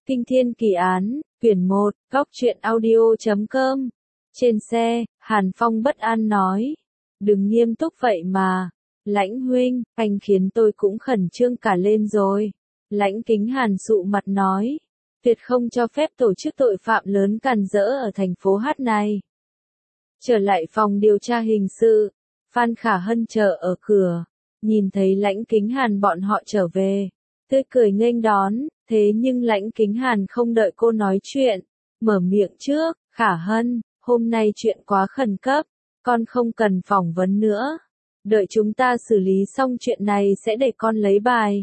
Kinh Thiên Kỳ Án, quyển 1, góc truyện audio.com. Trên xe, Hàn Phong bất an nói. Đừng nghiêm túc vậy mà. Lãnh huynh, anh khiến tôi cũng khẩn trương cả lên rồi. Lãnh Kính Hàn sụ mặt nói. Tuyệt không cho phép tổ chức tội phạm lớn càn rỡ ở thành phố Hát này. Trở lại phòng điều tra hình sự, Phan Khả Hân chờ ở cửa. Nhìn thấy Lãnh Kính Hàn bọn họ trở về, tươi cười nghênh đón, thế nhưng Lãnh Kính Hàn không đợi cô nói chuyện, mở miệng trước. Khả Hân, hôm nay chuyện quá khẩn cấp, con không cần phỏng vấn nữa. Đợi chúng ta xử lý xong chuyện này sẽ để con lấy bài.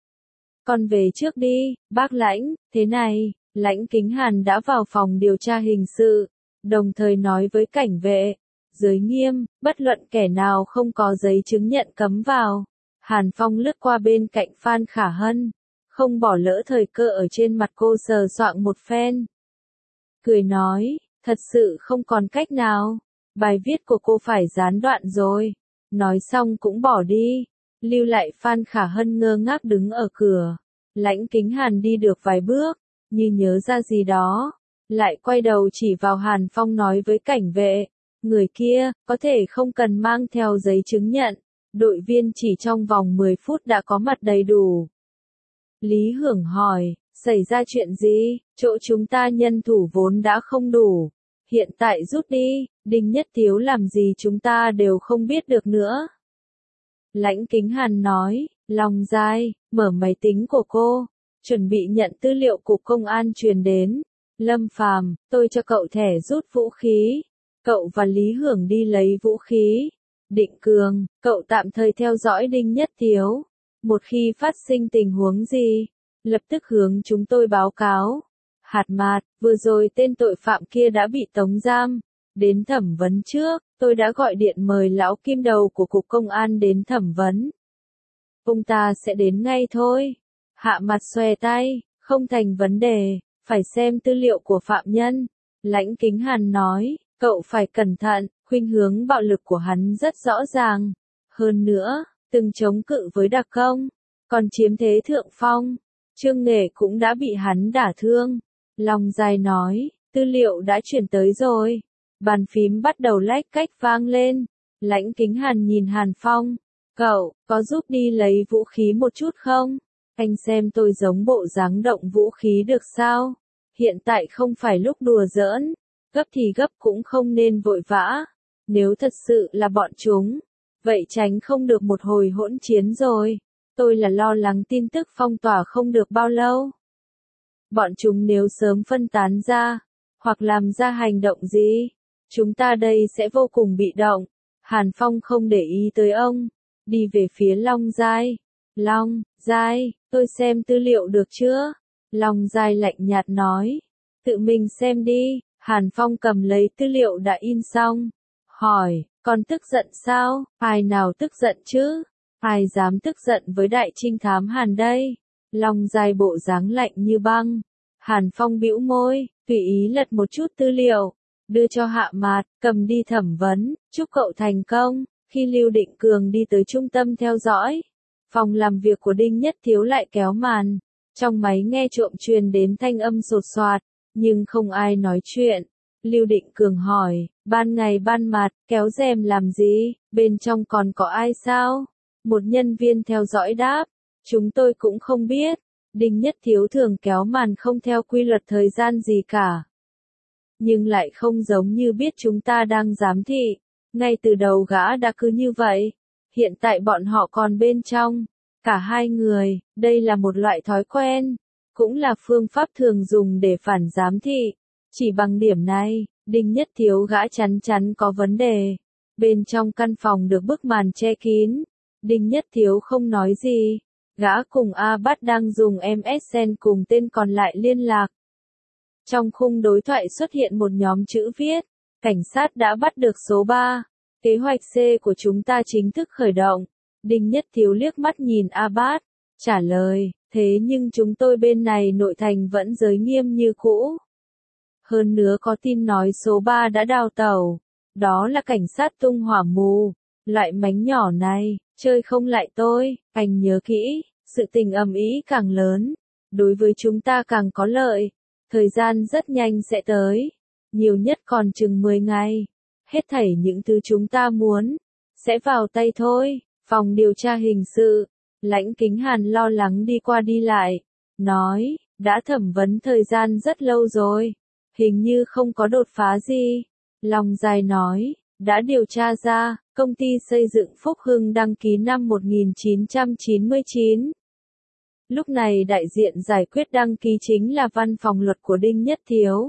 Con về trước đi, bác Lãnh. Thế này, Lãnh Kính Hàn đã vào phòng điều tra hình sự, đồng thời nói với cảnh vệ, giới nghiêm, bất luận kẻ nào không có giấy chứng nhận cấm vào. Hàn Phong lướt qua bên cạnh Phan Khả Hân, không bỏ lỡ thời cơ ở trên mặt cô sờ soạng một phen. Cười nói, thật sự không còn cách nào, bài viết của cô phải gián đoạn rồi. Nói xong cũng bỏ đi, lưu lại Phan Khả Hân ngơ ngác đứng ở cửa. Lãnh Kính Hàn đi được vài bước, như nhớ ra gì đó, lại quay đầu chỉ vào Hàn Phong nói với cảnh vệ, người kia, có thể không cần mang theo giấy chứng nhận, đội viên chỉ trong vòng 10 phút đã có mặt đầy đủ. Lý Hưởng hỏi, xảy ra chuyện gì, chỗ chúng ta nhân thủ vốn đã không đủ, hiện tại rút đi, Đinh Nhất Tiếu làm gì chúng ta đều không biết được nữa. Lãnh Kính Hàn nói, Long Giai, mở máy tính của cô, chuẩn bị nhận tư liệu cục công an truyền đến. Lâm Phàm, tôi cho cậu thẻ rút vũ khí, cậu và Lý Hưởng đi lấy vũ khí. Định Cường, cậu tạm thời theo dõi Đinh Nhất Tiếu, một khi phát sinh tình huống gì, lập tức hướng chúng tôi báo cáo. Hạt Mạt, vừa rồi tên tội phạm kia đã bị tống giam, đến thẩm vấn trước, tôi đã gọi điện mời lão kim đầu của cục công an đến thẩm vấn. Ông ta sẽ đến ngay thôi. Hạ Mặt xòe tay, không thành vấn đề, phải xem tư liệu của phạm nhân. Lãnh Kính Hàn nói, cậu phải cẩn thận, khuynh hướng bạo lực của hắn rất rõ ràng. Hơn nữa, từng chống cự với đặc công, còn chiếm thế thượng phong. Trương Nghệ cũng đã bị hắn đả thương. Long Giai nói, tư liệu đã chuyển tới rồi. Bàn phím bắt đầu lách cách vang lên. Lãnh Kính Hàn nhìn Hàn Phong. Cậu, có giúp đi lấy vũ khí một chút không? Anh xem tôi giống bộ dáng động vũ khí được sao? Hiện tại không phải lúc đùa giỡn. Gấp thì gấp cũng không nên vội vã. Nếu thật sự là bọn chúng, vậy tránh không được một hồi hỗn chiến rồi. Tôi là lo lắng tin tức phong tỏa không được bao lâu. Bọn chúng nếu sớm phân tán ra, hoặc làm ra hành động gì, chúng ta đây sẽ vô cùng bị động. Hàn Phong không để ý tới ông, đi về phía Long Giai. Long Giai, tôi xem tư liệu được chưa? Long Giai lạnh nhạt nói, tự mình xem đi. Hàn Phong cầm lấy tư liệu đã in xong, hỏi, con tức giận sao? Ai nào tức giận chứ? Ai dám tức giận với đại trinh thám Hàn đây? Long Giai bộ dáng lạnh như băng. Hàn Phong bĩu môi, tùy ý lật một chút tư liệu, đưa cho Hạ Mạt, cầm đi thẩm vấn, chúc cậu thành công. Khi Lưu Định Cường đi tới trung tâm theo dõi, phòng làm việc của Đinh Nhất Tiếu lại kéo màn, trong máy nghe trộm truyền đến thanh âm sột soạt, nhưng không ai nói chuyện. Lưu Định Cường hỏi, ban ngày ban mặt, kéo rèm làm gì, bên trong còn có ai sao? Một nhân viên theo dõi đáp, chúng tôi cũng không biết. Đinh Nhất Tiếu thường kéo màn không theo quy luật thời gian gì cả. Nhưng lại không giống như biết chúng ta đang giám thị. Ngay từ đầu gã đã cứ như vậy. Hiện tại bọn họ còn bên trong. Cả hai người, đây là một loại thói quen. Cũng là phương pháp thường dùng để phản giám thị. Chỉ bằng điểm này, Đinh Nhất Tiếu gã chắn chắn có vấn đề. Bên trong căn phòng được bức màn che kín. Đinh Nhất Tiếu không nói gì. Gã cùng A Bát đang dùng MSN cùng tên còn lại liên lạc. Trong khung đối thoại xuất hiện một nhóm chữ viết, cảnh sát đã bắt được số 3. Kế hoạch C của chúng ta chính thức khởi động. Đinh Nhất Tiếu liếc mắt nhìn A Bát, trả lời, thế nhưng chúng tôi bên này nội thành vẫn giới nghiêm như cũ. Hơn nữa có tin nói số 3 đã đào tẩu. Đó là cảnh sát tung hỏa mù. Loại mánh nhỏ này, chơi không lại tôi. Anh nhớ kỹ, sự tình ầm ĩ càng lớn, đối với chúng ta càng có lợi. Thời gian rất nhanh sẽ tới, nhiều nhất còn chừng 10 ngày. Hết thảy những thứ chúng ta muốn, sẽ vào tay thôi. Phòng điều tra hình sự, Lãnh Kính Hàn lo lắng đi qua đi lại, nói, đã thẩm vấn thời gian rất lâu rồi, hình như không có đột phá gì. Long Giai nói, đã điều tra ra, công ty xây dựng Phúc Hưng đăng ký năm 1999. Lúc này đại diện giải quyết đăng ký chính là văn phòng luật của Đinh Nhất Thiếu.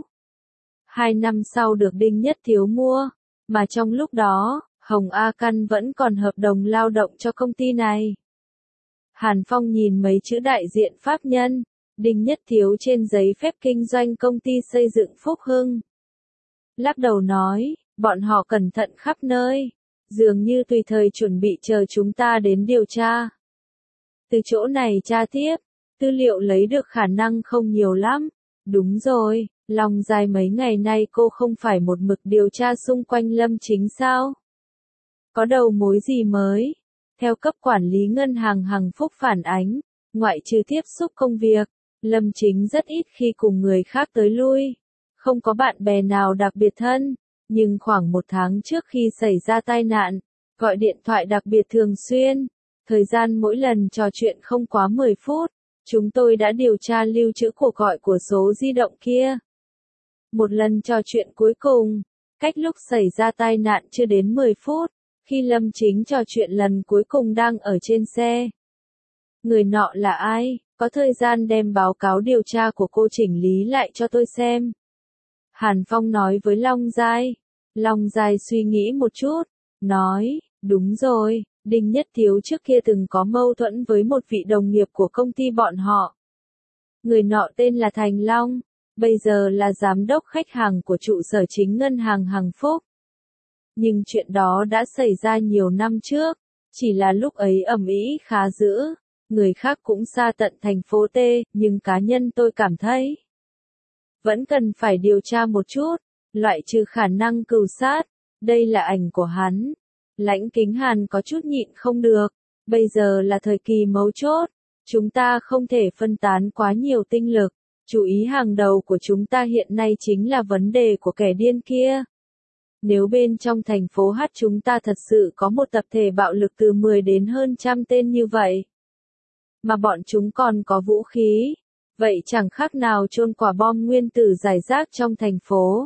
2 năm sau được Đinh Nhất Thiếu mua, mà trong lúc đó, Hồng A Căn vẫn còn hợp đồng lao động cho công ty này. Hàn Phong nhìn mấy chữ đại diện pháp nhân, Đinh Nhất Thiếu trên giấy phép kinh doanh công ty xây dựng Phúc Hưng. Lắc đầu nói, bọn họ cẩn thận khắp nơi, dường như tùy thời chuẩn bị chờ chúng ta đến điều tra. Từ chỗ này tra tiếp, tư liệu lấy được khả năng không nhiều lắm. Đúng rồi, Long Giai mấy ngày nay cô không phải một mực điều tra xung quanh Lâm Chính sao? Có đầu mối gì mới? Theo cấp quản lý ngân hàng Hằng Phúc phản ánh, ngoại trừ tiếp xúc công việc, Lâm Chính rất ít khi cùng người khác tới lui. Không có bạn bè nào đặc biệt thân, nhưng khoảng 1 tháng trước khi xảy ra tai nạn, gọi điện thoại đặc biệt thường xuyên. Thời gian mỗi lần trò chuyện không quá 10 phút, chúng tôi đã điều tra lưu trữ cuộc gọi của số di động kia. Một lần trò chuyện cuối cùng, cách lúc xảy ra tai nạn chưa đến 10 phút, khi Lâm Chính trò chuyện lần cuối cùng đang ở trên xe. Người nọ là ai? Có thời gian đem báo cáo điều tra của cô chỉnh lý lại cho tôi xem. Hàn Phong nói với Long Giai. Long Giai suy nghĩ một chút, nói, đúng rồi, Đinh Nhất Thiếu trước kia từng có mâu thuẫn với một vị đồng nghiệp của công ty bọn họ. Người nọ tên là Thành Long, bây giờ là giám đốc khách hàng của trụ sở chính ngân hàng Hằng Phúc. Nhưng chuyện đó đã xảy ra nhiều năm trước, chỉ là lúc ấy ầm ĩ khá dữ, người khác cũng xa tận thành phố T, nhưng cá nhân tôi cảm thấy vẫn cần phải điều tra một chút, loại trừ khả năng cừu sát. Đây là ảnh của hắn. Lãnh Kính Hàn có chút nhịn không được, bây giờ là thời kỳ mấu chốt, chúng ta không thể phân tán quá nhiều tinh lực, chú ý hàng đầu của chúng ta hiện nay chính là vấn đề của kẻ điên kia. Nếu bên trong thành phố H chúng ta thật sự có một tập thể bạo lực từ 10 đến hơn trăm tên như vậy, mà bọn chúng còn có vũ khí, vậy chẳng khác nào chôn quả bom nguyên tử rải rác trong thành phố.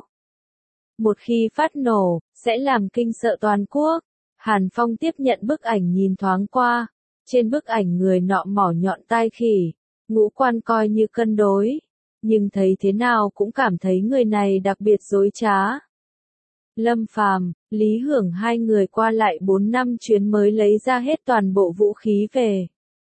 Một khi phát nổ, sẽ làm kinh sợ toàn quốc. Hàn Phong tiếp nhận bức ảnh nhìn thoáng qua. Trên bức ảnh người nọ mỏ nhọn tai khỉ, ngũ quan coi như cân đối, nhưng thấy thế nào cũng cảm thấy người này đặc biệt dối trá. Lâm Phàm, Lý Hưởng hai người qua lại 4 năm chuyến mới lấy ra hết toàn bộ vũ khí về.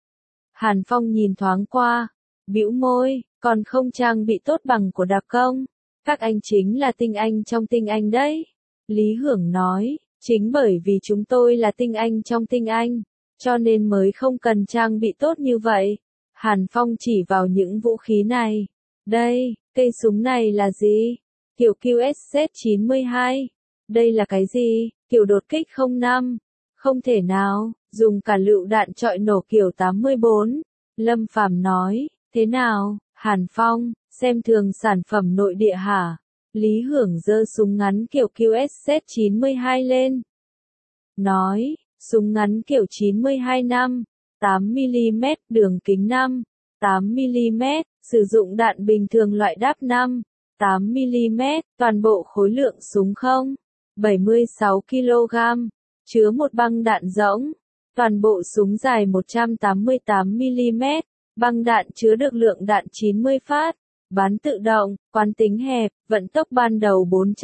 Hàn Phong nhìn thoáng qua, bĩu môi, còn không trang bị tốt bằng của đặc công. Các anh chính là tinh anh trong tinh anh đấy. Lý Hưởng nói, chính bởi vì chúng tôi là tinh anh trong tinh anh, cho nên mới không cần trang bị tốt như vậy. Hàn Phong chỉ vào những vũ khí này. Đây, cây súng này là gì? Kiểu QSZ-92. Đây là cái gì? Kiểu đột kích 05. Không thể nào, dùng cả lựu đạn trọi nổ kiểu 84. Lâm Phàm nói, thế nào, Hàn Phong, xem thường sản phẩm nội địa hả? Lý Hưởng giơ súng ngắn kiểu QSZ-92 lên. Nói, súng ngắn kiểu 92 năm, 8mm, đường kính 5, 8mm, sử dụng đạn bình thường loại đáp 5, 8mm, toàn bộ khối lượng súng không? 76 kg, chứa một băng đạn rỗng, toàn bộ súng dài 188mm, băng đạn chứa được lượng đạn 90 phát, bắn tự động, quán tính hẹp, vận tốc ban đầu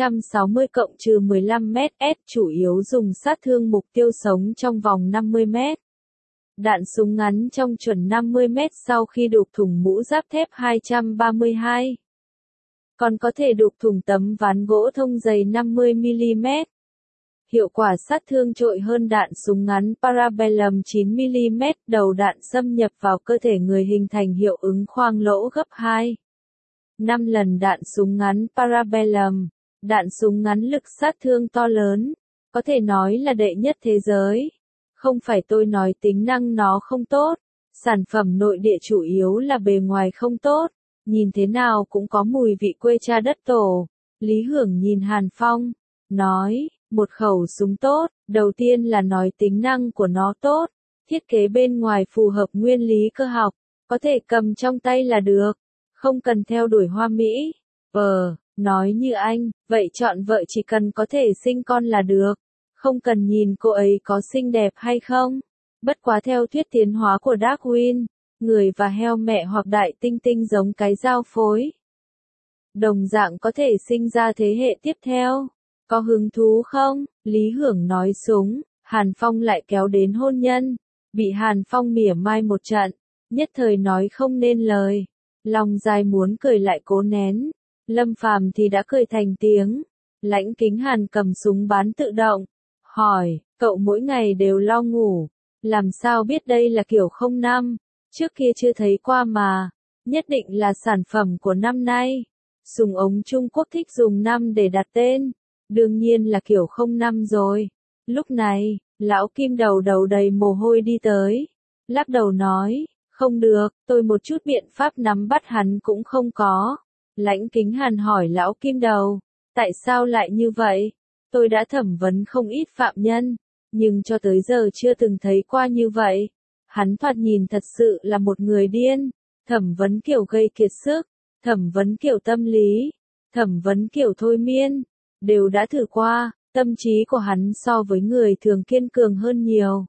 460+15 ms, chủ yếu dùng sát thương mục tiêu sống trong vòng 50 mét. Đạn súng ngắn trong chuẩn 50 mét sau khi đục thủng mũ giáp thép 232. Còn có thể đục thủng tấm ván gỗ thông dày 50mm. Hiệu quả sát thương trội hơn đạn súng ngắn Parabellum 9mm, đầu đạn xâm nhập vào cơ thể người hình thành hiệu ứng khoang lỗ gấp 2. 5 lần đạn súng ngắn Parabellum. Đạn súng ngắn lực sát thương to lớn, có thể nói là đệ nhất thế giới. Không phải tôi nói tính năng nó không tốt, Sản phẩm nội địa chủ yếu là bề ngoài không tốt, nhìn thế nào cũng có mùi vị quê cha đất tổ. Lý Hưởng nhìn Hàn Phong, nói, một khẩu súng tốt, đầu tiên là nói tính năng của nó tốt, thiết kế bên ngoài phù hợp nguyên lý cơ học, có thể cầm trong tay là được, không cần theo đuổi hoa mỹ. Nói như anh, vậy chọn vợ chỉ cần có thể sinh con là được, không cần nhìn cô ấy có xinh đẹp hay không. Bất quá theo thuyết tiến hóa của Darwin, người và heo mẹ hoặc đại tinh tinh giống cái giao phối, đồng dạng có thể sinh ra thế hệ tiếp theo. Có hứng thú không? Lý Hưởng nói súng, Hàn Phong lại kéo đến hôn nhân, bị Hàn Phong mỉa mai một trận, nhất thời nói không nên lời. Long Giai muốn cười lại cố nén, Lâm Phàm thì đã cười thành tiếng. Lãnh Kính Hàn cầm súng bán tự động, hỏi, cậu mỗi ngày đều lo ngủ, làm sao biết đây là kiểu 05, trước kia chưa thấy qua mà, nhất định là sản phẩm của năm nay. Súng ống Trung Quốc thích dùng năm để đặt tên, đương nhiên là kiểu 05 rồi. Lúc này, lão Kim đầu đầu đầy mồ hôi đi tới, lắc đầu nói, không được, tôi một chút biện pháp nắm bắt hắn cũng không có. Lãnh Kính Hàn hỏi lão Kim đầu, tại sao lại như vậy? Tôi đã thẩm vấn không ít phạm nhân, nhưng cho tới giờ chưa từng thấy qua như vậy. Hắn thoạt nhìn thật sự là một người điên, thẩm vấn kiểu gây kiệt sức, thẩm vấn kiểu tâm lý, thẩm vấn kiểu thôi miên, đều đã thử qua, tâm trí của hắn so với người thường kiên cường hơn nhiều.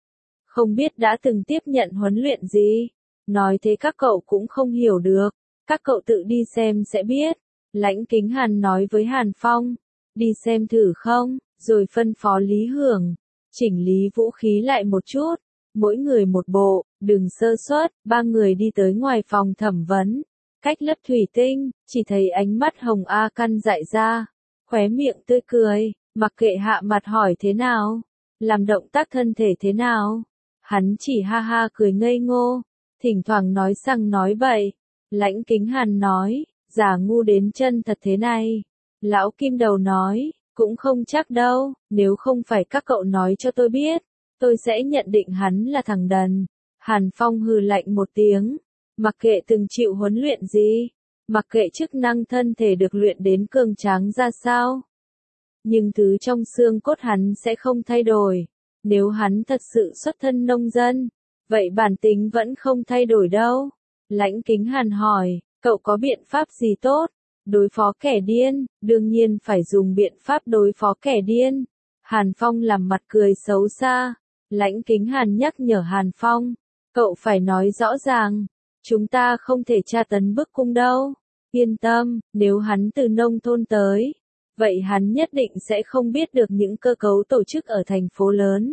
Không biết đã từng tiếp nhận huấn luyện gì, nói thế các cậu cũng không hiểu được, các cậu tự đi xem sẽ biết. Lãnh Kính Hàn nói với Hàn Phong, đi xem thử không, rồi phân phó Lý Hưởng, chỉnh lý vũ khí lại một chút, mỗi người một bộ, đừng sơ suất. Ba người đi tới ngoài phòng thẩm vấn, cách lớp thủy tinh, chỉ thấy ánh mắt Hồng A Căn dại ra, khóe miệng tươi cười, mặc kệ hạ mặt hỏi thế nào, làm động tác thân thể thế nào, hắn chỉ ha ha cười ngây ngô, thỉnh thoảng nói xăng nói bậy. Lãnh Kính Hàn nói, giả ngu đến chân thật thế này. Lão Kim đầu nói, cũng không chắc đâu, nếu không phải các cậu nói cho tôi biết, tôi sẽ nhận định hắn là thằng đần. Hàn Phong hừ lạnh một tiếng, mặc kệ từng chịu huấn luyện gì, mặc kệ chức năng thân thể được luyện đến cường tráng ra sao, nhưng thứ trong xương cốt hắn sẽ không thay đổi. Nếu hắn thật sự xuất thân nông dân, vậy bản tính vẫn không thay đổi đâu. Lãnh Kính Hàn hỏi, cậu có biện pháp gì tốt? Đối phó kẻ điên, đương nhiên phải dùng biện pháp đối phó kẻ điên. Hàn Phong làm mặt cười xấu xa. Lãnh Kính Hàn nhắc nhở Hàn Phong, cậu phải nói rõ ràng, chúng ta không thể tra tấn bức cung đâu. Yên tâm, nếu hắn từ nông thôn tới, vậy hắn nhất định sẽ không biết được những cơ cấu tổ chức ở thành phố lớn.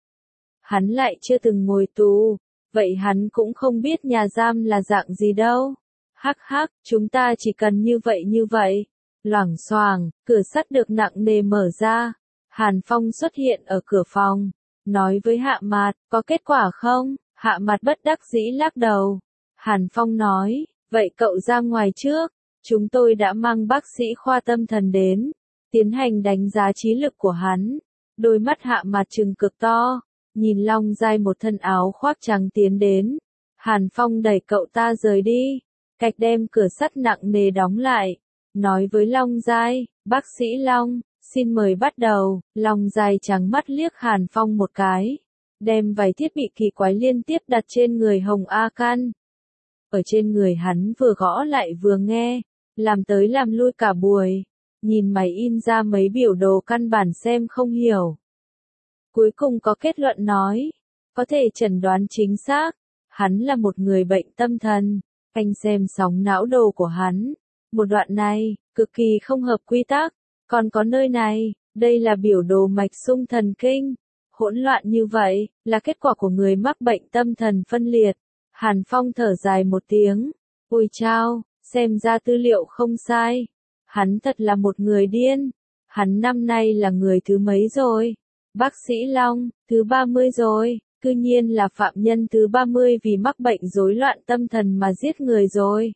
Hắn lại chưa từng ngồi tù, vậy hắn cũng không biết nhà giam là dạng gì đâu. Hắc hắc, chúng ta chỉ cần như vậy. Loảng xoảng, cửa sắt được nặng nề mở ra. Hàn Phong xuất hiện ở cửa phòng, nói với Hạ Mạt, có kết quả không? Hạ Mạt bất đắc dĩ lắc đầu. Hàn Phong nói, vậy cậu ra ngoài trước, chúng tôi đã mang bác sĩ khoa tâm thần đến, tiến hành đánh giá trí lực của hắn. Đôi mắt Hạ Mạt trừng cực to, nhìn Long Giai một thân áo khoác trắng tiến đến. Hàn Phong đẩy cậu ta rời đi, cạch đem cửa sắt nặng nề đóng lại, nói với Long Giai, bác sĩ Long, xin mời bắt đầu. Long Giai trắng mắt liếc Hàn Phong một cái, đem vài thiết bị kỳ quái liên tiếp đặt trên người Hồng A Căn. Ở trên người hắn vừa gõ lại vừa nghe, làm tới làm lui cả buổi, nhìn máy in ra mấy biểu đồ căn bản xem không hiểu. Cuối cùng có kết luận nói, có thể chẩn đoán chính xác, hắn là một người bệnh tâm thần. Anh xem sóng não đồ của hắn, một đoạn này, cực kỳ không hợp quy tắc, còn có nơi này, đây là biểu đồ mạch xung thần kinh. Hỗn loạn như vậy, là kết quả của người mắc bệnh tâm thần phân liệt. Hàn Phong thở dài một tiếng, ôi chao, xem ra tư liệu không sai. Hắn thật là một người điên. Hắn năm nay là người thứ mấy rồi? Bác sĩ Long, thứ 30 rồi, cư nhiên là phạm nhân thứ 30 vì mắc bệnh rối loạn tâm thần mà giết người rồi.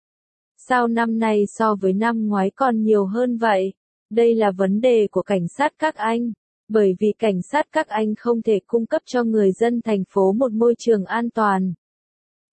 Sao năm nay so với năm ngoái còn nhiều hơn vậy? Đây là vấn đề của cảnh sát các anh, bởi vì cảnh sát các anh không thể cung cấp cho người dân thành phố một môi trường an toàn.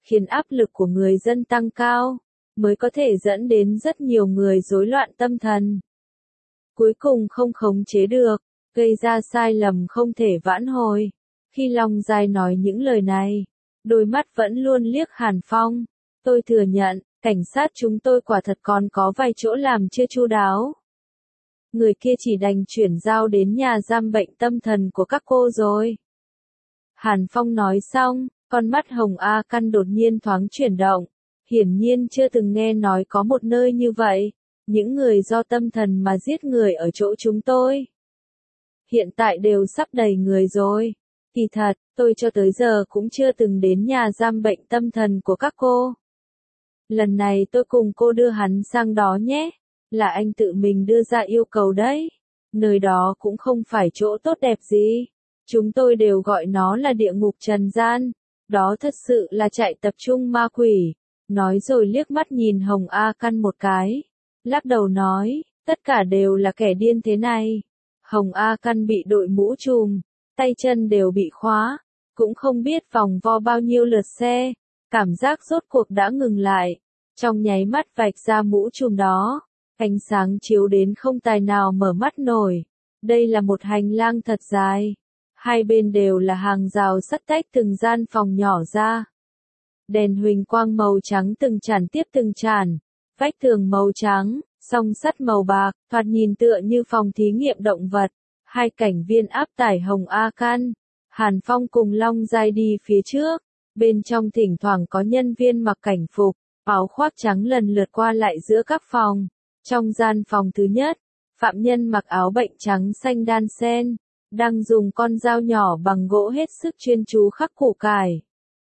khiến áp lực của người dân tăng cao, mới có thể dẫn đến rất nhiều người rối loạn tâm thần. Cuối cùng không khống chế được, gây ra sai lầm không thể vãn hồi. Khi Long Giai nói những lời này, đôi mắt vẫn luôn liếc Hàn Phong. Tôi thừa nhận, cảnh sát chúng tôi quả thật còn có vài chỗ làm chưa chu đáo. Người kia chỉ đành chuyển giao đến nhà giam bệnh tâm thần của các cô rồi. Hàn Phong nói xong, con mắt Hồng A Căn đột nhiên thoáng chuyển động. Hiển nhiên chưa từng nghe nói có một nơi như vậy. Những người do tâm thần mà giết người ở chỗ chúng tôi. Hiện tại đều sắp đầy người rồi. Kỳ thật, tôi cho tới giờ cũng chưa từng đến nhà giam bệnh tâm thần của các cô. Lần này tôi cùng cô đưa hắn sang đó nhé. Là anh tự mình đưa ra yêu cầu đấy. Nơi đó cũng không phải chỗ tốt đẹp gì. Chúng tôi đều gọi nó là địa ngục trần gian. Đó thật sự là trại tập trung ma quỷ. Nói rồi liếc mắt nhìn Hồng A Căn một cái. Lắc đầu nói, tất cả đều là kẻ điên thế này. Hồng A Căn bị đội mũ trùm, tay chân đều bị khóa, cũng không biết vòng vo bao nhiêu lượt xe. Cảm giác rốt cuộc đã ngừng lại. Trong nháy mắt vạch ra mũ trùm đó. Ánh sáng chiếu đến không tài nào mở mắt nổi. Đây là một hành lang thật dài. Hai bên đều là hàng rào sắt tách từng gian phòng nhỏ ra. Đèn huỳnh quang màu trắng từng tràn tiếp từng tràn. Vách tường màu trắng, song sắt màu bạc, thoạt nhìn tựa như phòng thí nghiệm động vật. Hai cảnh viên áp tải Hồng A Căn. Hàn Phong cùng Long Giai đi phía trước. Bên trong thỉnh thoảng có nhân viên mặc cảnh phục, áo khoác trắng lần lượt qua lại giữa các phòng. Trong gian phòng thứ nhất, phạm nhân mặc áo bệnh trắng xanh đan sen, đang dùng con dao nhỏ bằng gỗ hết sức chuyên chú khắc củ cải.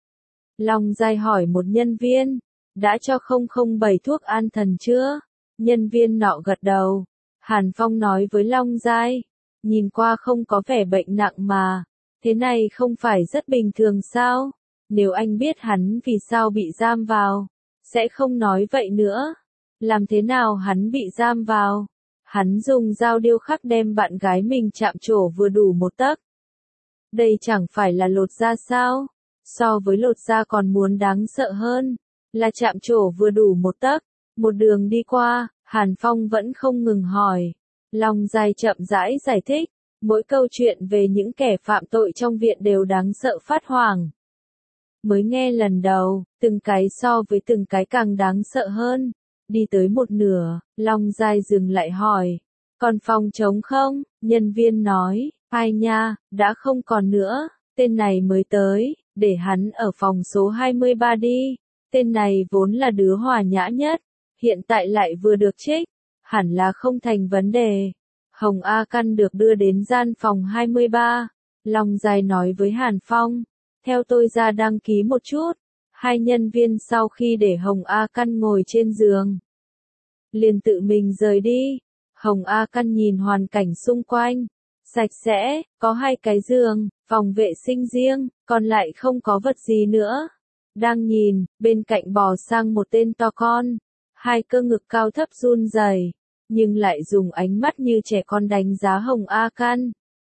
Long Giai hỏi một nhân viên, đã cho 007 thuốc an thần chưa? Nhân viên nọ gật đầu. Hàn Phong nói với Long Giai, nhìn qua không có vẻ bệnh nặng mà, thế này không phải rất bình thường sao? Nếu anh biết hắn vì sao bị giam vào, sẽ không nói vậy nữa. Làm thế nào hắn bị giam vào? Hắn dùng dao điêu khắc đem bạn gái mình chạm trổ vừa đủ một tấc. Đây chẳng phải là lột da sao? So với lột da còn muốn đáng sợ hơn, là chạm trổ vừa đủ một tấc. Một đường đi qua, Hàn Phong vẫn không ngừng hỏi. Long Giai chậm rãi giải thích, mỗi câu chuyện về những kẻ phạm tội trong viện đều đáng sợ phát hoảng. Mới nghe lần đầu, từng cái so với từng cái càng đáng sợ hơn. Đi tới một nửa, Long Giai dừng lại hỏi, còn phòng trống không? Nhân viên nói, ai nha, đã không còn nữa, tên này mới tới, để hắn ở phòng số 23 đi. Tên này vốn là đứa hòa nhã nhất, hiện tại lại vừa được trích, hẳn là không thành vấn đề. Hồng A Căn được đưa đến gian phòng 23, Long Giai nói với Hàn Phong, theo tôi ra đăng ký một chút. Hai nhân viên sau khi để Hồng A Căn ngồi trên giường, liền tự mình rời đi. Hồng A Căn nhìn hoàn cảnh xung quanh, sạch sẽ, có hai cái giường, phòng vệ sinh riêng, còn lại không có vật gì nữa. Đang nhìn, bên cạnh bò sang một tên to con, hai cơ ngực cao thấp run rẩy, nhưng lại dùng ánh mắt như trẻ con đánh giá Hồng A Căn.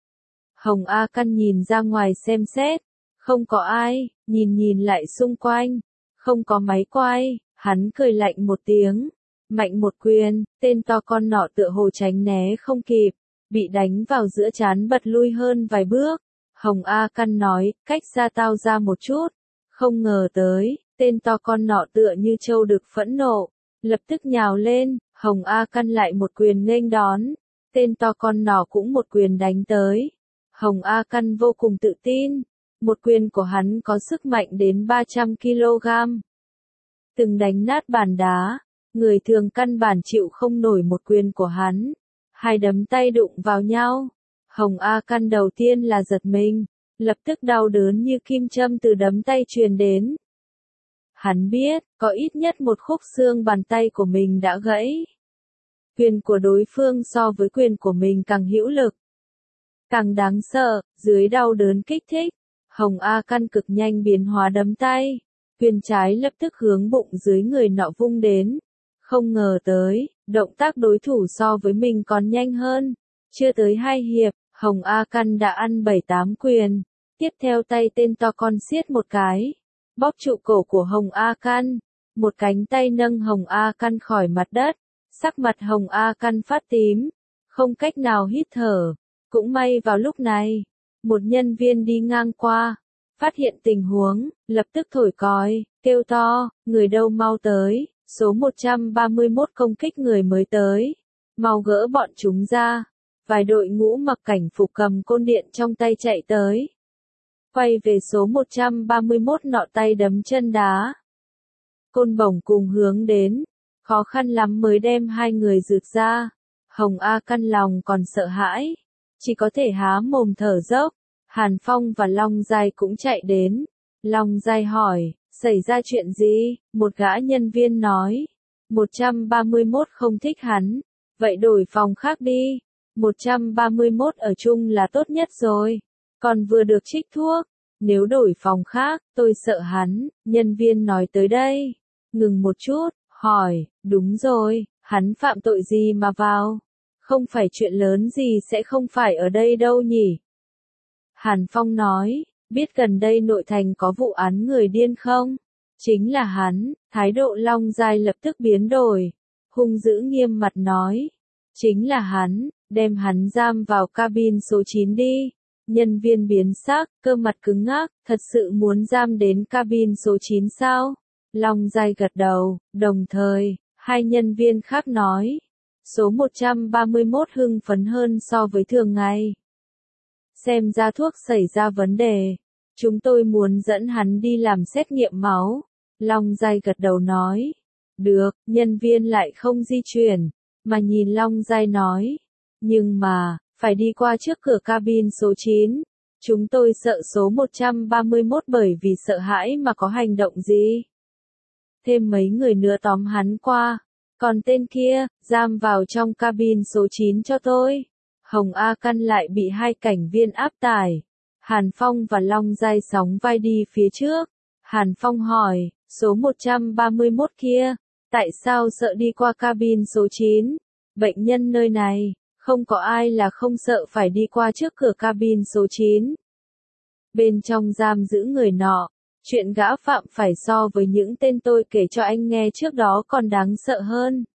Hồng A Căn nhìn ra ngoài xem xét, không có ai, nhìn lại xung quanh, không có máy quay, hắn cười lạnh một tiếng, mạnh một quyền, tên to con nọ tựa hồ tránh né không kịp, bị đánh vào giữa trán bật lui hơn vài bước. Hồng A Căn nói, cách xa tao ra một chút, không ngờ tới, tên to con nọ tựa như trâu đực phẫn nộ, lập tức nhào lên, Hồng A Căn lại một quyền nghênh đón, tên to con nọ cũng một quyền đánh tới. Hồng A Căn vô cùng tự tin. Một quyền của hắn có sức mạnh đến 300 kg. Từng đánh nát bàn đá, người thường căn bản chịu không nổi một quyền của hắn. Hai đấm tay đụng vào nhau. Hồng A Căn đầu tiên là giật mình, lập tức đau đớn như kim châm từ đấm tay truyền đến. Hắn biết, có ít nhất một khúc xương bàn tay của mình đã gãy. Quyền của đối phương so với quyền của mình càng hữu lực, càng đáng sợ, dưới đau đớn kích thích. Hồng A Căn cực nhanh biến hóa đấm tay, quyền trái lập tức hướng bụng dưới người nọ vung đến. Không ngờ tới, động tác đối thủ so với mình còn nhanh hơn. Chưa tới 2 hiệp, Hồng A Căn đã ăn 7-8 quyền. Tiếp theo tay tên to con siết một cái. bóp trụ cổ của Hồng A Căn. Một cánh tay nâng Hồng A Căn khỏi mặt đất, sắc mặt Hồng A Căn phát tím, không cách nào hít thở. Cũng may vào lúc này, một nhân viên đi ngang qua, phát hiện tình huống, lập tức thổi còi, kêu to, người đâu mau tới, số 131 công kích người mới tới, mau gỡ bọn chúng ra. Vài đội ngũ mặc cảnh phục cầm côn điện trong tay chạy tới. Quay về số 131 nọ tay đấm chân đá. Côn bổng cùng hướng đến, khó khăn lắm mới đem hai người rượt ra. Hồng A Căn lòng còn sợ hãi, chỉ có thể há mồm thở dốc. Hàn Phong và Long Giai cũng chạy đến. Long Giai hỏi, xảy ra chuyện gì? Một gã nhân viên nói, 131 không thích hắn, vậy đổi phòng khác đi. 131 ở chung là tốt nhất rồi, còn vừa được trích thuốc. Nếu đổi phòng khác, tôi sợ hắn. Nhân viên nói tới đây, ngừng một chút, hỏi, đúng rồi, hắn phạm tội gì mà vào? Không phải chuyện lớn gì sẽ không phải ở đây đâu nhỉ? Hàn Phong nói, biết gần đây nội thành có vụ án người điên không? Chính là hắn. Thái độ Long Giai lập tức biến đổi, hung dữ nghiêm mặt nói, chính là hắn, đem hắn giam vào cabin số 9 đi. Nhân viên biến sắc, cơ mặt cứng ngắc, thật sự muốn giam đến cabin số 9 sao? Long Giai gật đầu, đồng thời, hai nhân viên khác nói, số 131 hưng phấn hơn so với thường ngày. Xem ra thuốc xảy ra vấn đề, chúng tôi muốn dẫn hắn đi làm xét nghiệm máu. Long Giai gật đầu nói, được. Nhân viên lại không di chuyển, mà nhìn Long Giai nói, nhưng mà, phải đi qua trước cửa cabin số 9. Chúng tôi sợ số 131 bởi vì sợ hãi mà có hành động gì. Thêm mấy người nữa tóm hắn qua, còn tên kia, giam vào trong cabin số 9 cho tôi. Hồng A Căn lại bị hai cảnh viên áp tải. Hàn Phong và Long Giai sóng vai đi phía trước. Hàn Phong hỏi, số 131 kia, tại sao sợ đi qua cabin số 9? Bệnh nhân nơi này, không có ai là không sợ phải đi qua trước cửa cabin số 9. Bên trong giam giữ người nọ, chuyện gã phạm phải so với những tên tôi kể cho anh nghe trước đó còn đáng sợ hơn.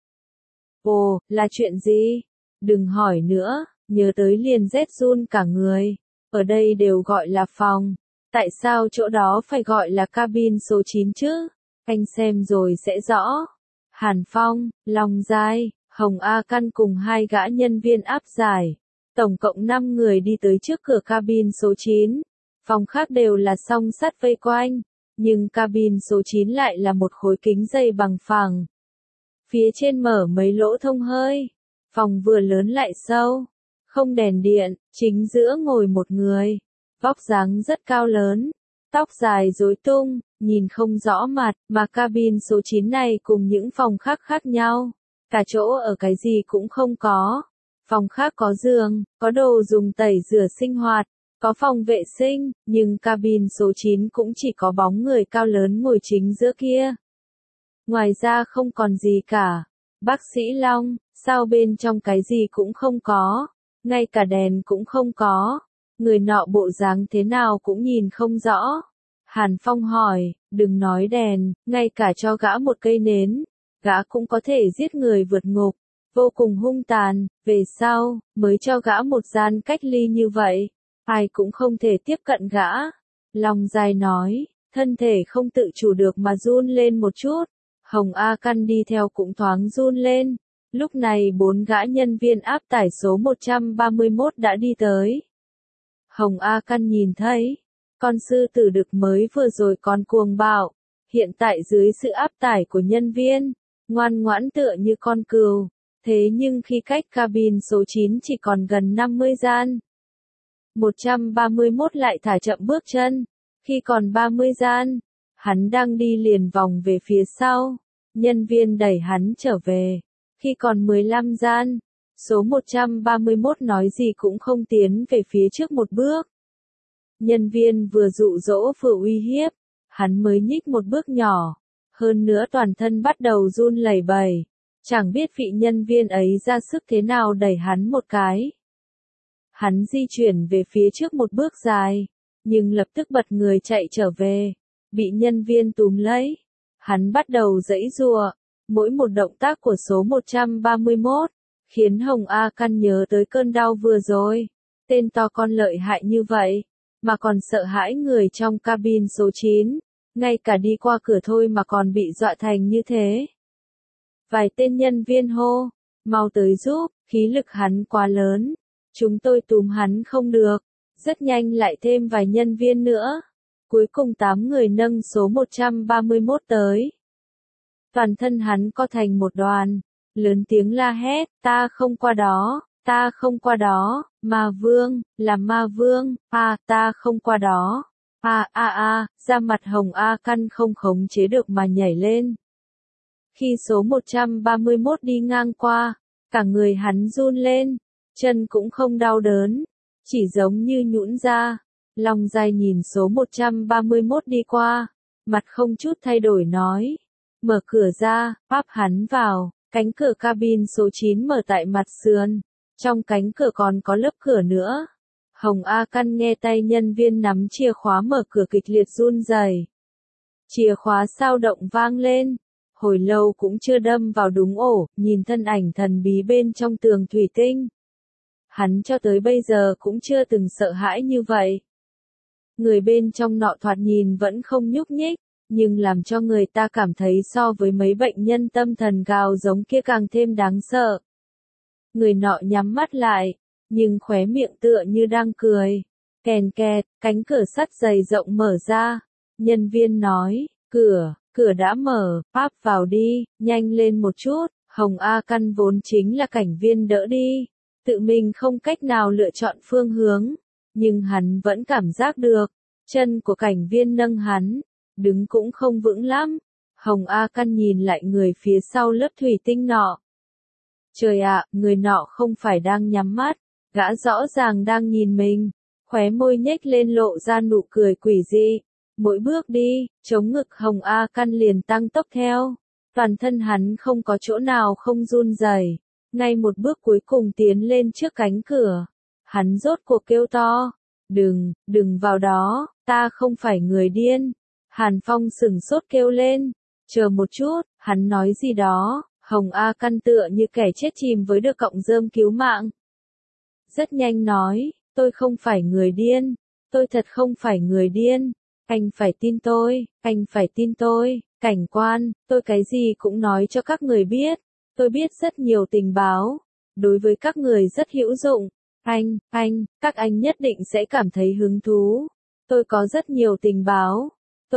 Ồ, là chuyện gì? Đừng hỏi nữa, nhớ tới liền rét run cả người. Ở đây đều gọi là phòng, tại sao chỗ đó phải gọi là cabin số 9 chứ? Anh xem rồi sẽ rõ. Hàn Phong, Long Giai, Hồng A Căn cùng hai gã nhân viên áp giải. Tổng cộng 5 người đi tới trước cửa cabin số 9. Phòng khác đều là song sắt vây quanh, nhưng cabin số 9 lại là một khối kính dày bằng phẳng. Phía trên mở mấy lỗ thông hơi. Phòng vừa lớn lại sâu, không đèn điện, chính giữa ngồi một người. Vóc dáng rất cao lớn, tóc dài rối tung, nhìn không rõ mặt, mà cabin số 9 này cùng những phòng khác khác nhau. Cả chỗ ở cái gì cũng không có. Phòng khác có giường, có đồ dùng tẩy rửa sinh hoạt, có phòng vệ sinh, nhưng cabin số 9 cũng chỉ có bóng người cao lớn ngồi chính giữa kia. Ngoài ra không còn gì cả. Bác sĩ Long, sao bên trong cái gì cũng không có, ngay cả đèn cũng không có. Người nọ bộ dáng thế nào cũng nhìn không rõ. Hàn Phong hỏi, đừng nói đèn, ngay cả cho gã một cây nến, gã cũng có thể giết người vượt ngục, vô cùng hung tàn. Về sau, mới cho gã một gian cách ly như vậy, ai cũng không thể tiếp cận gã. Long Giai nói, thân thể không tự chủ được mà run lên một chút. Hồng A Căn đi theo cũng thoáng run lên. Lúc này 4 gã nhân viên áp tải số 131 đã đi tới. Hồng A Căn nhìn thấy, con sư tử đực mới vừa rồi còn cuồng bạo, hiện tại dưới sự áp tải của nhân viên, ngoan ngoãn tựa như con cừu. Thế nhưng khi cách cabin số 9 chỉ còn gần 50 gian, 131 lại thả chậm bước chân. Khi còn 30 gian, hắn đang đi liền vòng về phía sau. Nhân viên đẩy hắn trở về. Khi còn 15 gian, số 131 nói gì cũng không tiến về phía trước một bước. Nhân viên vừa dụ dỗ vừa uy hiếp, hắn mới nhích một bước nhỏ. Hơn nữa toàn thân bắt đầu run lẩy bẩy. Chẳng biết vị nhân viên ấy ra sức thế nào đẩy hắn một cái. Hắn di chuyển về phía trước một bước dài, nhưng lập tức bật người chạy trở về. bị nhân viên túm lấy. Hắn bắt đầu giãy giụa, mỗi một động tác của số 131, khiến Hồng A Căn nhớ tới cơn đau vừa rồi. Tên to con lợi hại như vậy, mà còn sợ hãi người trong cabin số 9, ngay cả đi qua cửa thôi mà còn bị dọa thành như thế. Vài tên nhân viên hô, mau tới giúp, khí lực hắn quá lớn, chúng tôi túm hắn không được. Rất nhanh lại thêm vài nhân viên nữa. Cuối cùng 8 người nâng số 131 tới. Toàn thân hắn co thành một đoàn, lớn tiếng la hét, ta không qua đó, ta không qua đó, ma vương, là ma vương, ta không qua đó. Da mặt Hồng A Căn không khống chế được mà nhảy lên. Khi số 131 đi ngang qua, cả người hắn run lên, chân cũng không đau đớn, chỉ giống như nhũn ra. Long Giai nhìn số 131 đi qua, mặt không chút thay đổi nói, mở cửa ra, áp hắn vào. Cánh cửa cabin số 9 mở tại mặt sườn, trong cánh cửa còn có lớp cửa nữa. Hồng A Căn nghe tay nhân viên nắm chìa khóa mở cửa kịch liệt run rẩy. Chìa khóa sao động vang lên, hồi lâu cũng chưa đâm vào đúng ổ, nhìn thân ảnh thần bí bên trong tường thủy tinh. Hắn cho tới bây giờ cũng chưa từng sợ hãi như vậy. Người bên trong nọ thoạt nhìn vẫn không nhúc nhích, nhưng làm cho người ta cảm thấy so với mấy bệnh nhân tâm thần gào giống kia càng thêm đáng sợ. Người nọ nhắm mắt lại, nhưng khóe miệng tựa như đang cười. Kèn kẹt, cánh cửa sắt dày rộng mở ra. Nhân viên nói, cửa đã mở, áp vào đi, nhanh lên một chút. Hồng A Căn vốn chính là cảnh viên đỡ đi, tự mình không cách nào lựa chọn phương hướng, nhưng hắn vẫn cảm giác được, chân của cảnh viên nâng hắn, đứng cũng không vững lắm. Hồng A Căn nhìn lại người phía sau lớp thủy tinh nọ. Trời ạ, người nọ không phải đang nhắm mắt, gã rõ ràng đang nhìn mình, khóe môi nhếch lên lộ ra nụ cười quỷ dị. Mỗi bước đi, chống ngực Hồng A Căn liền tăng tốc theo, toàn thân hắn không có chỗ nào không run rẩy. Ngay một bước cuối cùng tiến lên trước cánh cửa, hắn rốt cuộc kêu to, đừng vào đó, ta không phải người điên. Hàn Phong sửng sốt kêu lên, chờ một chút, hắn nói gì đó. Hồng A Căn tựa như kẻ chết chìm với được cọng rơm cứu mạng. Rất nhanh nói, tôi không phải người điên, tôi thật không phải người điên, anh phải tin tôi, anh phải tin tôi, cảnh quan, tôi cái gì cũng nói cho các người biết, tôi biết rất nhiều tình báo, đối với các người rất hữu dụng, các anh nhất định sẽ cảm thấy hứng thú, tôi có rất nhiều tình báo,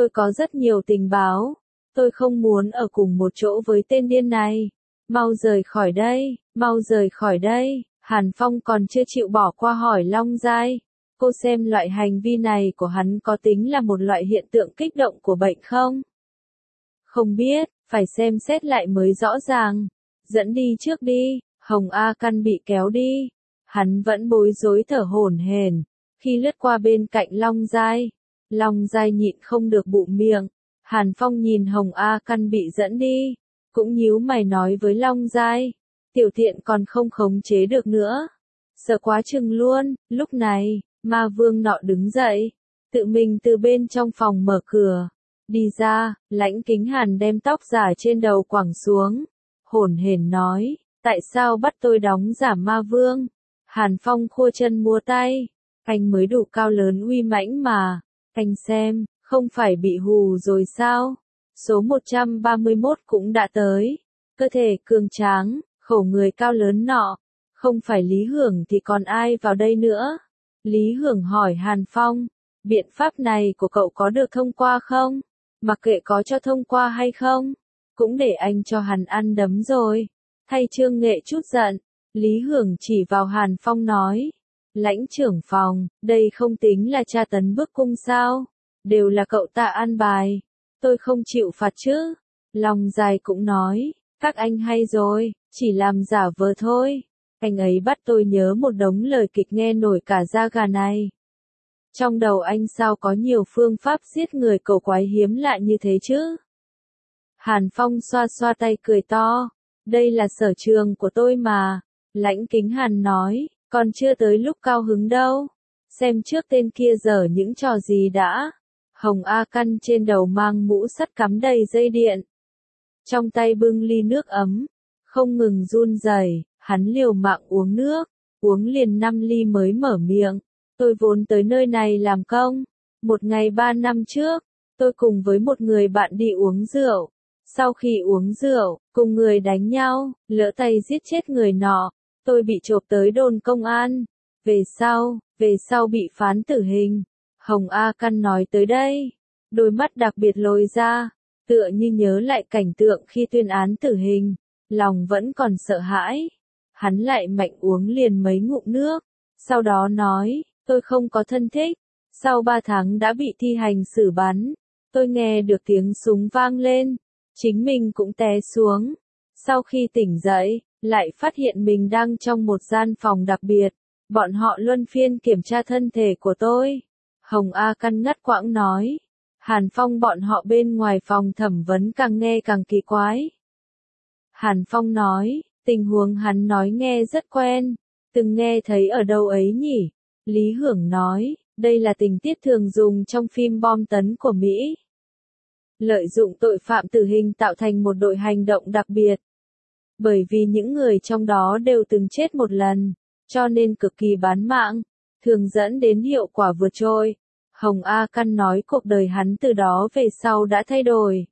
tôi không muốn ở cùng một chỗ với tên điên này, mau rời khỏi đây. Hàn Phong còn chưa chịu bỏ qua hỏi Long Giai, cô xem loại hành vi này của hắn có tính là một loại hiện tượng kích động của bệnh không? Không biết, phải xem xét lại mới rõ ràng. Dẫn đi trước đi. Hồng A Căn bị kéo đi. Hắn vẫn bối rối thở hổn hển. Khi lướt qua bên cạnh Long Giai nhịn không được bụm miệng. Hàn Phong nhìn Hồng A Căn bị dẫn đi, cũng nhíu mày nói với Long Giai, tiểu thiện còn không khống chế được nữa. Sợ quá chừng luôn. Lúc này, ma vương nọ đứng dậy, tự mình từ bên trong phòng mở cửa, đi ra. Lãnh Kính Hàn đem tóc giả trên đầu quẳng xuống, hổn hển nói, tại sao bắt tôi đóng giả ma vương? Hàn Phong khua chân múa tay, anh mới đủ cao lớn uy mãnh mà, anh xem, không phải bị hù rồi sao? Số 131 cũng đã tới, cơ thể cường tráng, khổ người cao lớn nọ, không phải Lý Hưởng thì còn ai vào đây nữa? Lý Hưởng hỏi Hàn Phong, biện pháp này của cậu có được thông qua không? Mặc kệ có cho thông qua hay không, cũng để anh cho hắn ăn đấm rồi. Thay Trương Nghệ chút giận, Lý Hưởng chỉ vào Hàn Phong nói, lãnh trưởng phòng, đây không tính là tra tấn bức cung sao? Đều là cậu ta an bài, tôi không chịu phạt chứ. Long Giai cũng nói, các anh hay rồi, chỉ làm giả vờ thôi. Anh ấy bắt tôi nhớ một đống lời kịch nghe nổi cả da gà này. Trong đầu anh sao có nhiều phương pháp giết người cầu quái hiếm lạ như thế chứ? Hàn Phong xoa xoa tay cười to, đây là sở trường của tôi mà. Lãnh Kính Hàn nói, còn chưa tới lúc cao hứng đâu. Xem trước tên kia giở những trò gì đã. Hồng A Căn trên đầu mang mũ sắt cắm đầy dây điện. Trong tay bưng ly nước ấm, không ngừng run rẩy, hắn liều mạng uống nước, uống liền 5 ly mới mở miệng. Tôi vốn tới nơi này làm công. Một ngày 3 năm trước, tôi cùng với một người bạn đi uống rượu. Sau khi uống rượu, cùng người đánh nhau, lỡ tay giết chết người nọ. Tôi bị chộp tới đồn công an. Về sau bị phán tử hình. Hồng A Căn nói tới đây, đôi mắt đặc biệt lồi ra, tựa như nhớ lại cảnh tượng khi tuyên án tử hình, lòng vẫn còn sợ hãi. Hắn lại mạnh uống liền mấy ngụm nước, sau đó nói, tôi không có thân thích, sau 3 tháng đã bị thi hành xử bắn. Tôi nghe được tiếng súng vang lên, chính mình cũng té xuống. Sau khi tỉnh dậy, lại phát hiện mình đang trong một gian phòng đặc biệt, bọn họ luân phiên kiểm tra thân thể của tôi. Hồng A Căn ngắt quãng nói. Hàn Phong bọn họ bên ngoài phòng thẩm vấn càng nghe càng kỳ quái. Hàn Phong nói, tình huống hắn nói nghe rất quen, từng nghe thấy ở đâu ấy nhỉ? Lý Hưởng nói, đây là tình tiết thường dùng trong phim bom tấn của Mỹ. Lợi dụng tội phạm tử hình tạo thành một đội hành động đặc biệt. Bởi vì những người trong đó đều từng chết một lần, cho nên cực kỳ bán mạng, thường dẫn đến hiệu quả vượt trội. Hồng A Căn nói cuộc đời hắn từ đó về sau đã thay đổi.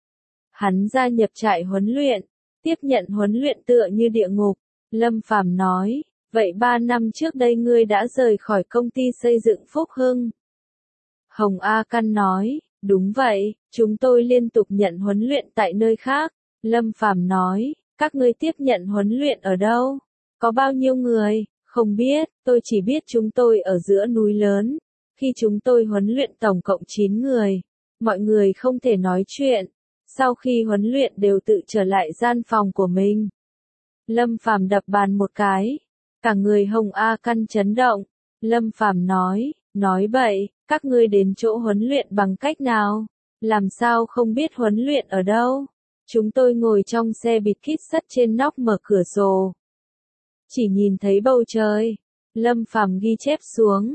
Hắn gia nhập trại huấn luyện, tiếp nhận huấn luyện tựa như địa ngục. Lâm Phàm nói, vậy 3 năm trước đây ngươi đã rời khỏi công ty xây dựng Phúc Hưng. Hồng A Căn nói, đúng vậy, chúng tôi liên tục nhận huấn luyện tại nơi khác. Lâm Phàm nói, các ngươi tiếp nhận huấn luyện ở đâu? Có bao nhiêu người? Không biết, tôi chỉ biết chúng tôi ở giữa núi lớn. Khi chúng tôi huấn luyện tổng cộng 9 người, mọi người không thể nói chuyện. Sau khi huấn luyện đều tự trở lại gian phòng của mình. Lâm Phàm đập bàn một cái. Cả người Hồng A Căn chấn động. Lâm Phàm nói bậy, các ngươi đến chỗ huấn luyện bằng cách nào? Làm sao không biết huấn luyện ở đâu? Chúng tôi ngồi trong xe bịt kít sắt trên nóc mở cửa sổ. Chỉ nhìn thấy bầu trời. Lâm Phàm ghi chép xuống.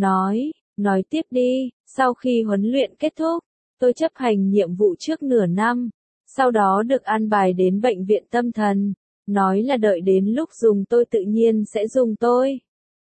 Nói tiếp đi, sau khi huấn luyện kết thúc, tôi chấp hành nhiệm vụ trước nửa năm, sau đó được an bài đến bệnh viện tâm thần, nói là đợi đến lúc dùng tôi tự nhiên sẽ dùng tôi.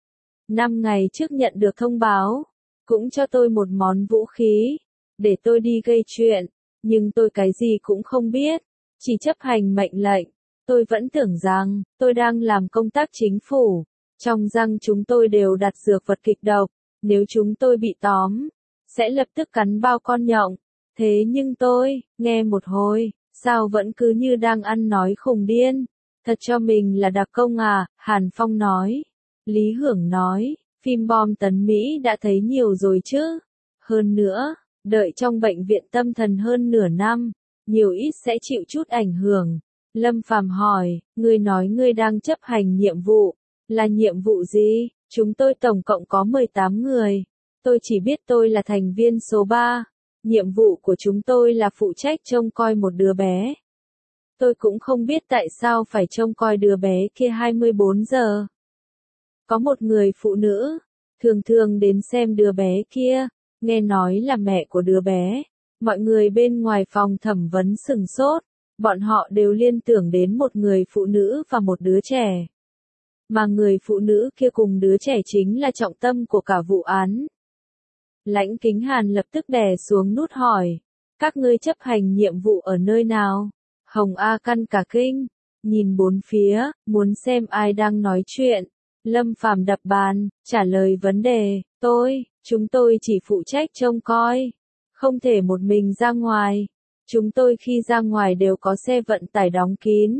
5 ngày trước nhận được thông báo, cũng cho tôi một món vũ khí, để tôi đi gây chuyện, nhưng tôi cái gì cũng không biết, chỉ chấp hành mệnh lệnh. Tôi vẫn tưởng rằng, tôi đang làm công tác chính phủ, trong răng chúng tôi đều đặt dược vật kịch độc. Nếu chúng tôi bị tóm, sẽ lập tức cắn bao con nhộng. Thế nhưng tôi, nghe một hồi, sao vẫn cứ như đang ăn nói khùng điên. Thật cho mình là đặc công à, Hàn Phong nói. Lý Hưởng nói, phim bom tấn Mỹ đã thấy nhiều rồi chứ. Hơn nữa, đợi trong bệnh viện tâm thần hơn nửa năm, nhiều ít sẽ chịu chút ảnh hưởng. Lâm Phàm hỏi, ngươi nói ngươi đang chấp hành nhiệm vụ, là nhiệm vụ gì? Chúng tôi tổng cộng có 18 người. Tôi chỉ biết tôi là thành viên số 3. Nhiệm vụ của chúng tôi là phụ trách trông coi một đứa bé. Tôi cũng không biết tại sao phải trông coi đứa bé kia 24 giờ. Có một người phụ nữ, thường thường đến xem đứa bé kia, nghe nói là mẹ của đứa bé. Mọi người bên ngoài phòng thẩm vấn sửng sốt, bọn họ đều liên tưởng đến một người phụ nữ và một đứa trẻ. Mà người phụ nữ kia cùng đứa trẻ chính là trọng tâm của cả vụ án. Lãnh Kính Hàn lập tức đè xuống nút hỏi, các ngươi chấp hành nhiệm vụ ở nơi nào? Hồng A Căn cả kinh, nhìn bốn phía, muốn xem ai đang nói chuyện. Lâm Phàm đập bàn, trả lời vấn đề, chúng tôi chỉ phụ trách trông coi, không thể một mình ra ngoài. Chúng tôi khi ra ngoài đều có xe vận tải đóng kín.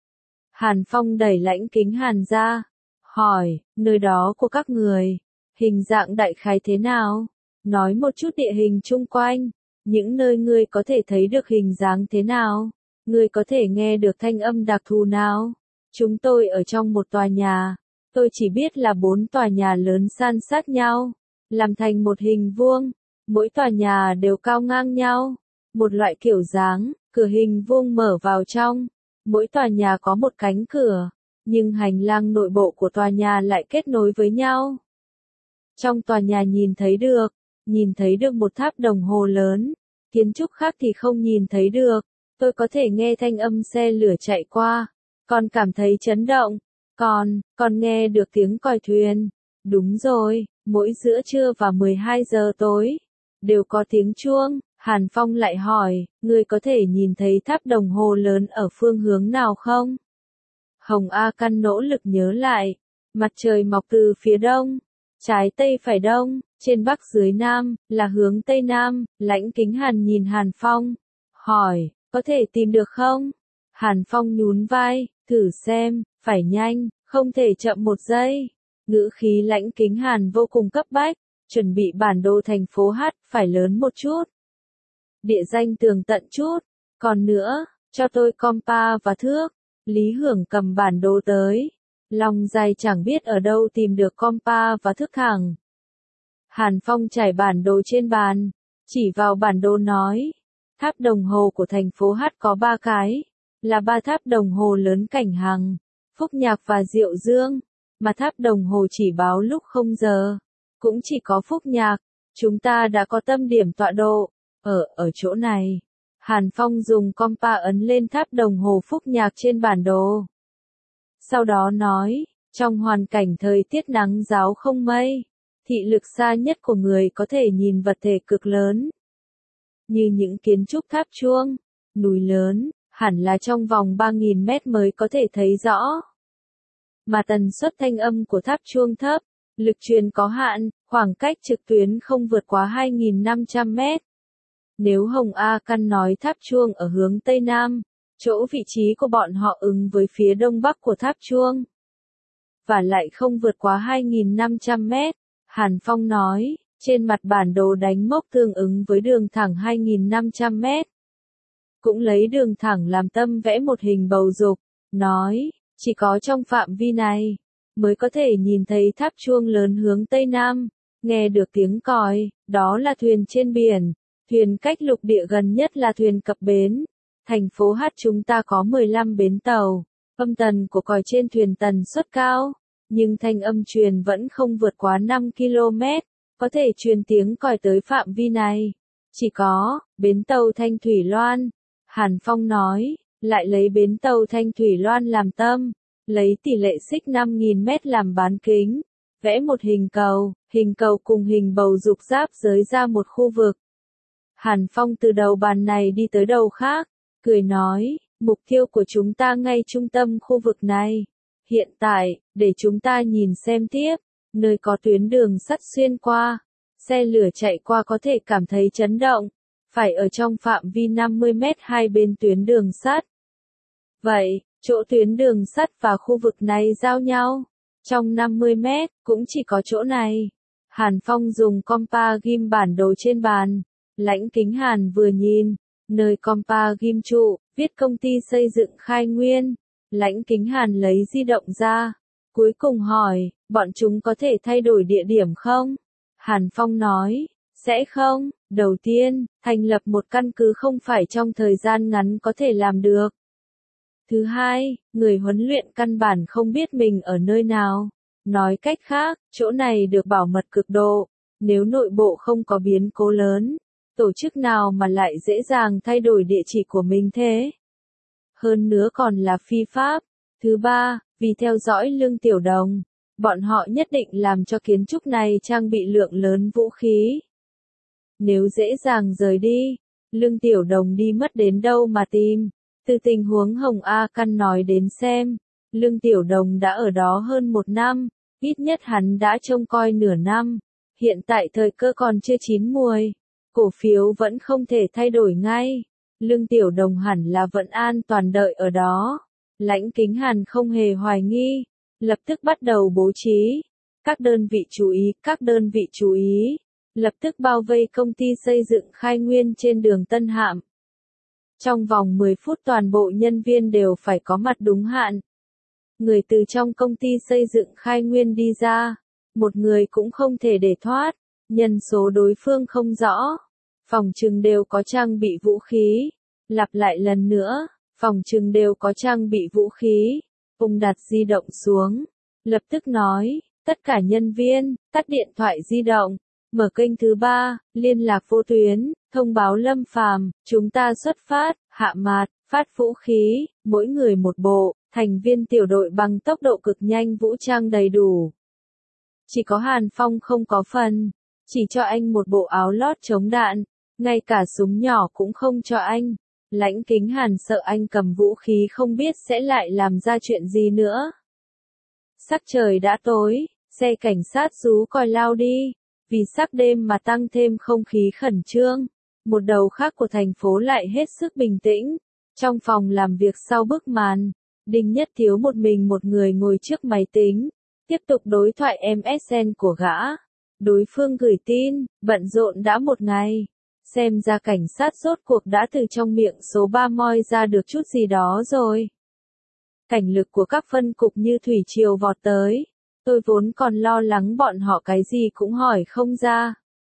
Hàn Phong đẩy Lãnh Kính Hàn ra, hỏi, nơi đó của các người, hình dạng đại khái thế nào? Nói một chút địa hình chung quanh, những nơi ngươi có thể thấy được hình dáng thế nào? Ngươi có thể nghe được thanh âm đặc thù nào? Chúng tôi ở trong một tòa nhà, tôi chỉ biết là 4 tòa nhà lớn san sát nhau, làm thành một hình vuông, mỗi tòa nhà đều cao ngang nhau, một loại kiểu dáng, cửa hình vuông mở vào trong. Mỗi tòa nhà có một cánh cửa, nhưng hành lang nội bộ của tòa nhà lại kết nối với nhau. Trong tòa nhà nhìn thấy được, nhìn thấy được một tháp đồng hồ lớn, kiến trúc khác thì không nhìn thấy được. Tôi có thể nghe thanh âm xe lửa chạy qua, còn cảm thấy chấn động, còn nghe được tiếng còi thuyền. Đúng rồi, mỗi giữa trưa và 12 giờ tối, đều có tiếng chuông. Hàn Phong lại hỏi, ngươi có thể nhìn thấy tháp đồng hồ lớn ở phương hướng nào không? Hồng A Căn nỗ lực nhớ lại, mặt trời mọc từ phía đông, trái tây phải đông, trên bắc dưới nam, là hướng tây nam. Lãnh Kính Hàn nhìn Hàn Phong, hỏi, có thể tìm được không? Hàn Phong nhún vai, thử xem, phải nhanh, không thể chậm một giây. Ngữ khí Lãnh Kính Hàn vô cùng cấp bách, chuẩn bị bản đồ thành phố H phải lớn một chút. Địa danh tường tận chút, còn nữa, cho tôi compa và thước. Lý Hưởng cầm bản đồ tới. Lòng dài chẳng biết ở đâu tìm được compa và thước hàng. Hàn Phong trải bản đồ trên bàn, chỉ vào bản đồ nói, tháp đồng hồ của thành phố H có 3 cái, là 3 tháp đồng hồ lớn Cảnh Hằng, Phúc Nhạc và Diệu Dương, mà tháp đồng hồ chỉ báo lúc 0 giờ, cũng chỉ có Phúc Nhạc. Chúng ta đã có tâm điểm tọa độ, ở chỗ này. Hàn Phong dùng compa ấn lên tháp đồng hồ Phúc Nhạc trên bản đồ. Sau đó nói, trong hoàn cảnh thời tiết nắng ráo không mây, thị lực xa nhất của người có thể nhìn vật thể cực lớn. Như những kiến trúc tháp chuông, núi lớn, hẳn là trong vòng 3.000 mét mới có thể thấy rõ. Mà tần suất thanh âm của tháp chuông thấp, lực truyền có hạn, khoảng cách trực tuyến không vượt quá 2.500 mét. Nếu Hồng A Căn nói tháp chuông ở hướng Tây Nam, chỗ vị trí của bọn họ ứng với phía Đông Bắc của tháp chuông, và lại không vượt quá 2.500 mét, Hàn Phong nói, trên mặt bản đồ đánh mốc tương ứng với đường thẳng 2.500 mét. Cũng lấy đường thẳng làm tâm vẽ một hình bầu dục, nói, chỉ có trong phạm vi này, mới có thể nhìn thấy tháp chuông lớn hướng Tây Nam, nghe được tiếng còi, đó là thuyền trên biển. Thuyền cách lục địa gần nhất là thuyền cập bến. Thành phố H chúng ta có 15 bến tàu. Âm tần của còi trên thuyền tần suất cao, nhưng thanh âm truyền vẫn không vượt quá 5 km, có thể truyền tiếng còi tới phạm vi này. Chỉ có bến tàu Thanh Thủy Loan. Hàn Phong nói, lại lấy bến tàu Thanh Thủy Loan làm tâm, lấy tỷ lệ xích 5.000 mét làm bán kính, vẽ một hình cầu cùng hình bầu dục giáp giới ra một khu vực. Hàn Phong từ đầu bàn này đi tới đầu khác, cười nói, mục tiêu của chúng ta ngay trung tâm khu vực này. Hiện tại, để chúng ta nhìn xem tiếp, nơi có tuyến đường sắt xuyên qua, xe lửa chạy qua có thể cảm thấy chấn động, phải ở trong phạm vi 50 mét hai bên tuyến đường sắt. Vậy, chỗ tuyến đường sắt và khu vực này giao nhau, trong 50 mét, cũng chỉ có chỗ này. Hàn Phong dùng compa ghim bản đồ trên bàn. Lãnh Kính Hàn vừa nhìn, nơi compa ghim trụ, viết công ty xây dựng Khai Nguyên. Lãnh Kính Hàn lấy di động ra, cuối cùng hỏi, bọn chúng có thể thay đổi địa điểm không? Hàn Phong nói, sẽ không. Đầu tiên, thành lập một căn cứ không phải trong thời gian ngắn có thể làm được. Thứ hai, người huấn luyện căn bản không biết mình ở nơi nào. Nói cách khác, chỗ này được bảo mật cực độ. Nếu nội bộ không có biến cố lớn, tổ chức nào mà lại dễ dàng thay đổi địa chỉ của mình thế? Hơn nữa còn là phi pháp. Thứ ba, vì theo dõi Lương Tiểu Đồng, bọn họ nhất định làm cho kiến trúc này trang bị lượng lớn vũ khí. Nếu dễ dàng rời đi, Lương Tiểu Đồng đi mất đến đâu mà tìm? Từ tình huống Hồng A Căn nói đến xem, Lương Tiểu Đồng đã ở đó hơn 1 năm, ít nhất hắn đã trông coi nửa năm. Hiện tại thời cơ còn chưa chín muồi, cổ phiếu vẫn không thể thay đổi ngay. Lương Tiểu Đồng hẳn là vẫn an toàn đợi ở đó. Lãnh Kính Hàn không hề hoài nghi, lập tức bắt đầu bố trí. Các đơn vị chú ý, lập tức bao vây công ty xây dựng Khai Nguyên trên đường Tân Hạm. Trong vòng 10 phút toàn bộ nhân viên đều phải có mặt đúng hạn. Người từ trong công ty xây dựng Khai Nguyên đi ra, một người cũng không thể để thoát, nhân số đối phương không rõ. Phòng trừng đều có trang bị vũ khí. Lặp lại lần nữa, phòng trừng đều có trang bị vũ khí. Ông đặt di động xuống, lập tức nói, tất cả nhân viên, tắt điện thoại di động, Mở kênh thứ 3, liên lạc vô tuyến, thông báo Lâm Phàm, chúng ta xuất phát, hạ mạt, phát vũ khí, mỗi người một bộ, thành viên tiểu đội bằng tốc độ cực nhanh vũ trang đầy đủ. Chỉ có Hàn Phong không có phần, chỉ cho anh một bộ áo lót chống đạn, ngay cả súng nhỏ cũng không cho anh. Lãnh Kính Hàn sợ anh cầm vũ khí không biết sẽ lại làm ra chuyện gì nữa. Sắc trời đã tối, xe cảnh sát rú còi lao đi, vì sắc đêm mà tăng thêm không khí khẩn trương. Một đầu khác của thành phố lại hết sức bình tĩnh. Trong phòng làm việc sau bức màn, Đinh Nhất Thiếu một mình một người ngồi trước máy tính, tiếp tục đối thoại MSN của gã. Đối phương gửi tin, bận rộn đã một ngày. Xem ra cảnh sát rốt cuộc đã từ trong miệng số 3 moi ra được chút gì đó rồi. Cảnh lực của các phân cục như thủy triều vọt tới. Tôi vốn còn lo lắng bọn họ cái gì cũng hỏi không ra.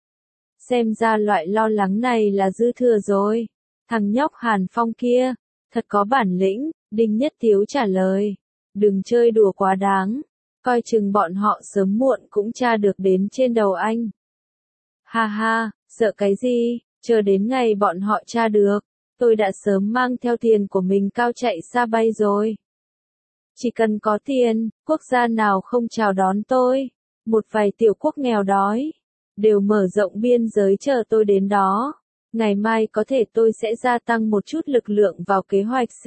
Xem ra loại lo lắng này là dư thừa rồi. Thằng nhóc Hàn Phong kia, thật có bản lĩnh, Đinh Nhất Thiếu trả lời. Đừng chơi đùa quá đáng, coi chừng bọn họ sớm muộn cũng tra được đến trên đầu anh. Ha ha, sợ cái gì, chờ đến ngày bọn họ tra được, tôi đã sớm mang theo tiền của mình cao chạy xa bay rồi. Chỉ cần có tiền, quốc gia nào không chào đón tôi, một vài tiểu quốc nghèo đói, đều mở rộng biên giới chờ tôi đến đó. Ngày mai có thể tôi sẽ gia tăng một chút lực lượng vào kế hoạch C.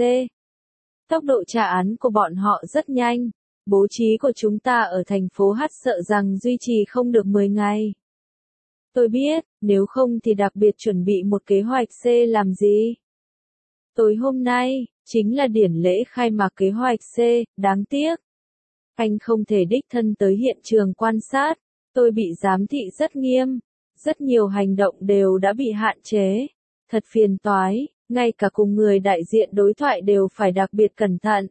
Tốc độ trả án của bọn họ rất nhanh, bố trí của chúng ta ở thành phố H sợ rằng duy trì không được 10 ngày. Tôi biết, nếu không thì đặc biệt chuẩn bị một kế hoạch C làm gì. Tối hôm nay, chính là điển lễ khai mạc kế hoạch C, đáng tiếc. Anh không thể đích thân tới hiện trường quan sát, tôi bị giám thị rất nghiêm, rất nhiều hành động đều đã bị hạn chế. Thật phiền toái, ngay cả cùng người đại diện đối thoại đều phải đặc biệt cẩn thận.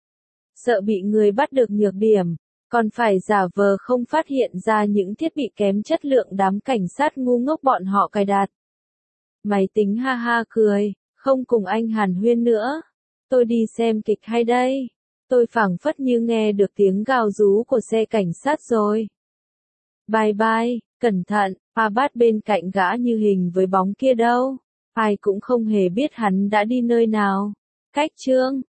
Sợ bị người bắt được nhược điểm, còn phải giả vờ không phát hiện ra những thiết bị kém chất lượng đám cảnh sát ngu ngốc bọn họ cài đặt. Máy tính ha ha cười, không cùng anh hàn huyên nữa. Tôi đi xem kịch hay đây. Tôi phảng phất như nghe được tiếng gào rú của xe cảnh sát rồi. Bye bye, cẩn thận, Abat bên cạnh gã như hình với bóng kia đâu. Ai cũng không hề biết hắn đã đi nơi nào. Cách chương